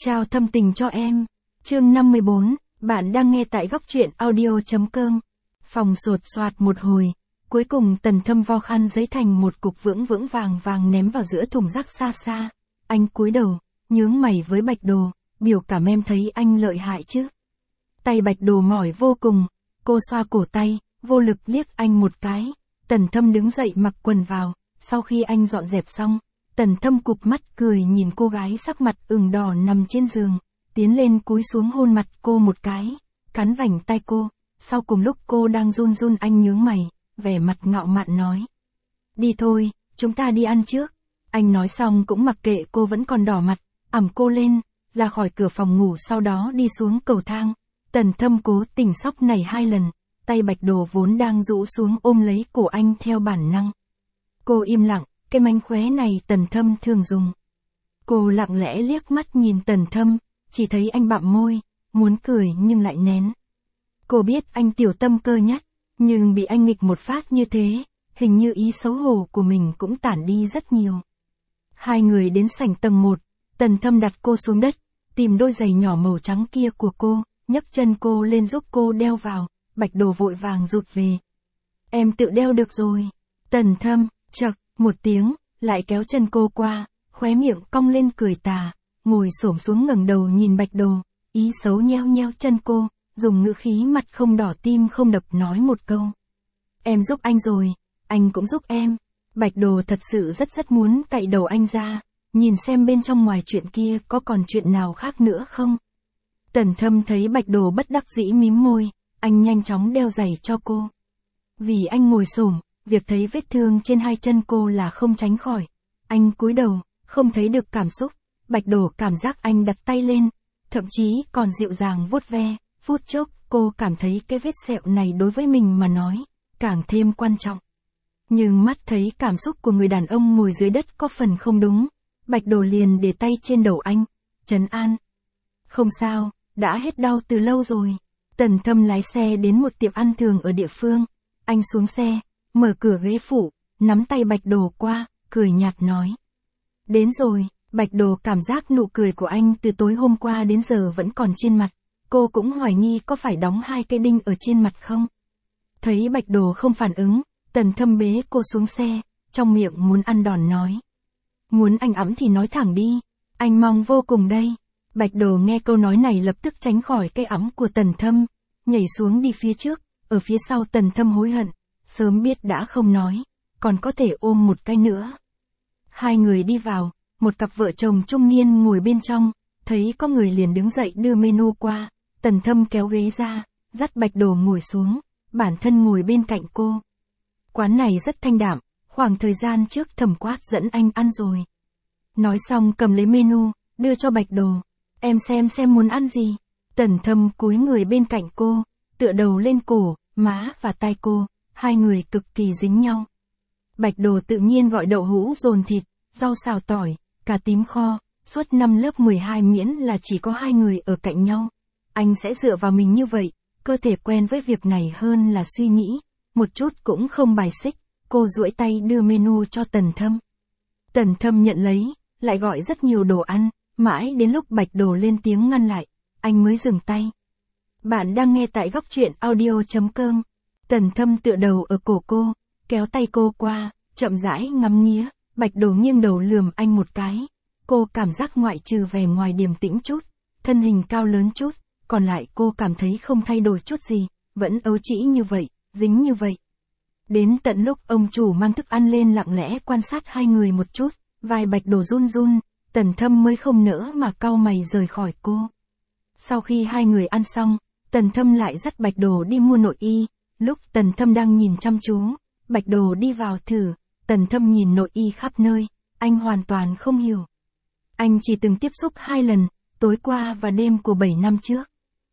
Trao thâm tình cho em. Chương 54, bạn đang nghe tại góc truyện audio.com. Phòng sột soạt một hồi, cuối cùng Tần Thâm vo khăn giấy thành một cục vững vững vàng vàng ném vào giữa thùng rác xa xa. Anh cúi đầu, nhướng mày với Bạch Đồ, biểu cảm em thấy anh lợi hại chứ. Tay Bạch Đồ mỏi vô cùng, cô xoa cổ tay, vô lực liếc anh một cái. Tần Thâm đứng dậy mặc quần vào, sau khi anh dọn dẹp xong, Tần Thâm cụp mắt cười nhìn cô gái sắc mặt ửng đỏ nằm trên giường, tiến lên cúi xuống hôn mặt cô một cái, cắn vành tay cô, sau cùng lúc cô đang run run anh nhướng mày, vẻ mặt ngạo mạn nói. Đi thôi, chúng ta đi ăn trước. Anh nói xong cũng mặc kệ cô vẫn còn đỏ mặt, ẵm cô lên, ra khỏi cửa phòng ngủ sau đó đi xuống cầu thang. Tần Thâm cố tình sóc nảy 2 lần, tay Bạch Đồ vốn đang rũ xuống ôm lấy cổ anh theo bản năng. Cô im lặng, cái mánh khóe này Tần Thâm thường dùng. Cô lặng lẽ liếc mắt nhìn Tần Thâm, chỉ thấy anh bặm môi, muốn cười nhưng lại nén. Cô biết anh tiểu tâm cơ nhất, nhưng bị anh nghịch một phát như thế, hình như ý xấu hổ của mình cũng tản đi rất nhiều. Hai người đến sảnh tầng 1, Tần Thâm đặt cô xuống đất, tìm đôi giày nhỏ màu trắng kia của cô, nhấc chân cô lên giúp cô đeo vào, Bạch Đồ vội vàng rụt về. Em tự đeo được rồi. Tần Thâm, chậc, một tiếng, lại kéo chân cô qua, khóe miệng cong lên cười tà, ngồi xổm xuống ngẩng đầu nhìn Bạch Đồ, ý xấu nheo nheo chân cô, dùng ngữ khí mặt không đỏ tim không đập nói một câu. Em giúp anh rồi, anh cũng giúp em. Bạch Đồ thật sự rất muốn cạy đầu anh ra, nhìn xem bên trong ngoài chuyện kia có còn chuyện nào khác nữa không. Tần Thâm thấy Bạch Đồ bất đắc dĩ mím môi, anh nhanh chóng đeo giày cho cô. Vì anh ngồi xổm, việc thấy vết thương trên hai chân cô là không tránh khỏi. Anh cúi đầu, không thấy được cảm xúc. Bạch Đồ cảm giác anh đặt tay lên, thậm chí còn dịu dàng vuốt ve. Phút chốc, cô cảm thấy cái vết sẹo này đối với mình mà nói, càng thêm quan trọng. Nhưng mắt thấy cảm xúc của người đàn ông ngồi dưới đất có phần không đúng. Bạch Đồ liền để tay trên đầu anh, trấn an. Không sao, đã hết đau từ lâu rồi. Tần Thâm lái xe đến một tiệm ăn thường ở địa phương. Anh xuống xe, mở cửa ghế phụ, nắm tay Bạch Đồ qua, cười nhạt nói. Đến rồi. Bạch Đồ cảm giác nụ cười của anh từ tối hôm qua đến giờ vẫn còn trên mặt. Cô cũng hoài nghi có phải đóng 2 cái đinh ở trên mặt không. Thấy Bạch Đồ không phản ứng, Tần Thâm bế cô xuống xe, trong miệng muốn ăn đòn nói. Muốn anh ẵm thì nói thẳng đi, anh mong vô cùng đây. Bạch Đồ nghe câu nói này lập tức tránh khỏi cái ẵm của Tần Thâm, nhảy xuống đi phía trước, ở phía sau Tần Thâm hối hận, sớm biết đã không nói, còn có thể ôm một cái nữa. Hai người đi vào, một cặp vợ chồng trung niên ngồi bên trong, thấy có người liền đứng dậy đưa menu qua, Tần Thâm kéo ghế ra, dắt Bạch Đồ ngồi xuống, bản thân ngồi bên cạnh cô. Quán này rất thanh đạm, khoảng thời gian trước Thẩm Quát dẫn anh ăn rồi. Nói xong cầm lấy menu, đưa cho Bạch Đồ. Em xem muốn ăn gì. Tần Thâm cúi người bên cạnh cô, tựa đầu lên cổ, má và tai cô, hai người cực kỳ dính nhau. Bạch Đồ tự nhiên gọi đậu hũ dồn thịt, rau xào tỏi, cà tím kho, suốt năm lớp 12 miễn là chỉ có hai người ở cạnh nhau. Anh sẽ dựa vào mình như vậy, cơ thể quen với việc này hơn là suy nghĩ, một chút cũng không bài xích. Cô duỗi tay đưa menu cho Tần Thâm. Tần Thâm nhận lấy, lại gọi rất nhiều đồ ăn, mãi đến lúc Bạch Đồ lên tiếng ngăn lại, anh mới dừng tay. Bạn đang nghe tại góc truyện audio.com. Tần Thâm tựa đầu ở cổ cô, kéo tay cô qua, chậm rãi ngắm nghía. Bạch Đồ nghiêng đầu lườm anh một cái. Cô cảm giác ngoại trừ vẻ ngoài điềm tĩnh chút, thân hình cao lớn chút, còn lại cô cảm thấy không thay đổi chút gì, vẫn ấu trĩ như vậy, dính như vậy. Đến tận lúc ông chủ mang thức ăn lên lặng lẽ quan sát hai người một chút, vai Bạch Đồ run run, Tần Thâm mới không nỡ mà cau mày rời khỏi cô. Sau khi hai người ăn xong, Tần Thâm lại dắt Bạch Đồ đi mua nội y. Lúc Tần Thâm đang nhìn chăm chú, Bạch Đồ đi vào thử. Tần Thâm nhìn nội y khắp nơi, anh hoàn toàn không hiểu. Anh chỉ từng tiếp xúc 2 lần, tối qua và đêm của 7 năm trước.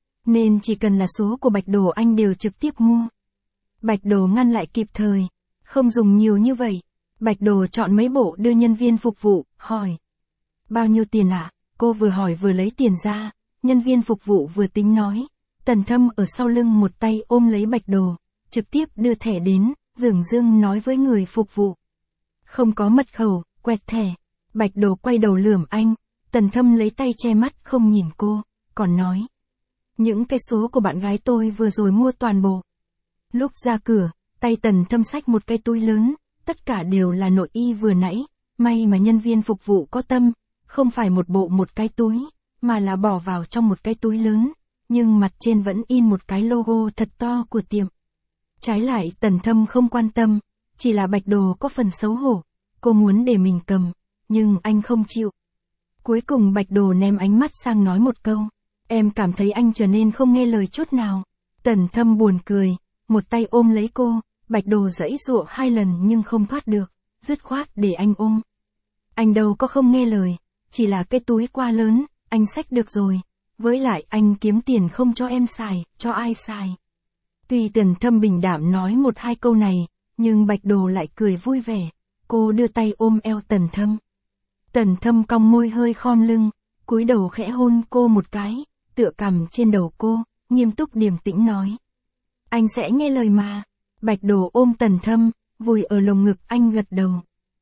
Nên chỉ cần là số của Bạch Đồ anh đều trực tiếp mua. Bạch Đồ ngăn lại kịp thời, không dùng nhiều như vậy. Bạch Đồ chọn mấy bộ đưa nhân viên phục vụ, hỏi. Bao nhiêu tiền ạ? Cô vừa hỏi vừa lấy tiền ra, nhân viên phục vụ vừa tính nói. Tần Thâm ở sau lưng một tay ôm lấy Bạch Đồ, trực tiếp đưa thẻ đến, dửng dưng nói với người phục vụ. Không có mật khẩu, quẹt thẻ. Bạch Đồ quay đầu lườm anh, Tần Thâm lấy tay che mắt không nhìn cô, còn nói. Những cái số của bạn gái tôi vừa rồi mua toàn bộ. Lúc ra cửa, tay Tần Thâm xách một cái túi lớn, tất cả đều là nội y vừa nãy, may mà nhân viên phục vụ có tâm, không phải một bộ một cái túi, mà là bỏ vào trong một cái túi lớn, nhưng mặt trên vẫn in một cái logo thật to của tiệm. Trái lại Tần Thâm không quan tâm, chỉ là Bạch Đồ có phần xấu hổ, cô muốn để mình cầm, nhưng anh không chịu. Cuối cùng Bạch Đồ ném ánh mắt sang nói một câu, em cảm thấy anh trở nên không nghe lời chút nào. Tần Thâm buồn cười, một tay ôm lấy cô, Bạch Đồ giãy giụa 2 lần nhưng không thoát được, dứt khoát để anh ôm. Anh đâu có không nghe lời, chỉ là cái túi quá lớn, anh xách được rồi, với lại anh kiếm tiền không cho em xài, cho ai xài. Tuy Tần Thâm bình đảm nói 1-2 câu này, nhưng Bạch Đồ lại cười vui vẻ, cô đưa tay ôm eo Tần Thâm. Tần Thâm cong môi hơi khom lưng, cúi đầu khẽ hôn cô một cái, tựa cằm trên đầu cô, nghiêm túc điềm tĩnh nói. Anh sẽ nghe lời mà. Bạch Đồ ôm Tần Thâm, vùi ở lồng ngực anh gật đầu.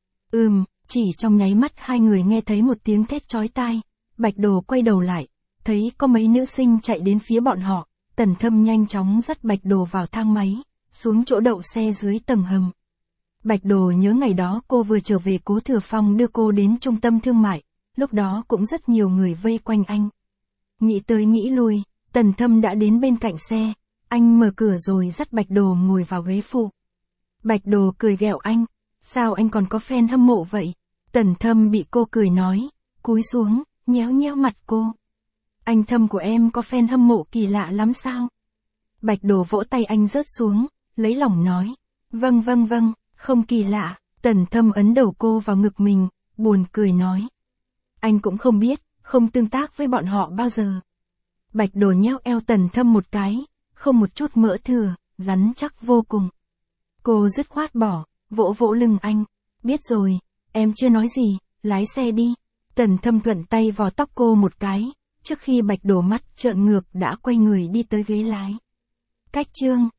Chỉ trong nháy mắt hai người nghe thấy một tiếng thét chói tai. Bạch Đồ quay đầu lại, thấy có mấy nữ sinh chạy đến phía bọn họ. Tần Thâm nhanh chóng dắt Bạch Đồ vào thang máy, xuống chỗ đậu xe dưới tầng hầm. Bạch Đồ nhớ ngày đó cô vừa trở về Cố Thừa Phong đưa cô đến trung tâm thương mại, lúc đó cũng rất nhiều người vây quanh anh. Nghĩ tới nghĩ lui, Tần Thâm đã đến bên cạnh xe, anh mở cửa rồi dắt Bạch Đồ ngồi vào ghế phụ. Bạch Đồ cười ghẹo anh, sao anh còn có fan hâm mộ vậy? Tần Thâm bị cô cười nói, cúi xuống, nhéo nhéo mặt cô. Anh Thâm của em có fan hâm mộ kỳ lạ lắm sao? Bạch Đồ vỗ tay anh rớt xuống, lấy lòng nói, vâng, không kỳ lạ. Tần Thâm ấn đầu cô vào ngực mình, buồn cười nói. Anh cũng không biết, không tương tác với bọn họ bao giờ. Bạch Đồ nhéo eo Tần Thâm một cái, không một chút mỡ thừa, rắn chắc vô cùng. Cô dứt khoát bỏ, vỗ vỗ lưng anh. Biết rồi, em chưa nói gì, lái xe đi. Tần Thâm thuận tay vò tóc cô một cái, trước khi Bạch Đồ mắt trợn ngược đã quay người đi tới ghế lái. Cách chương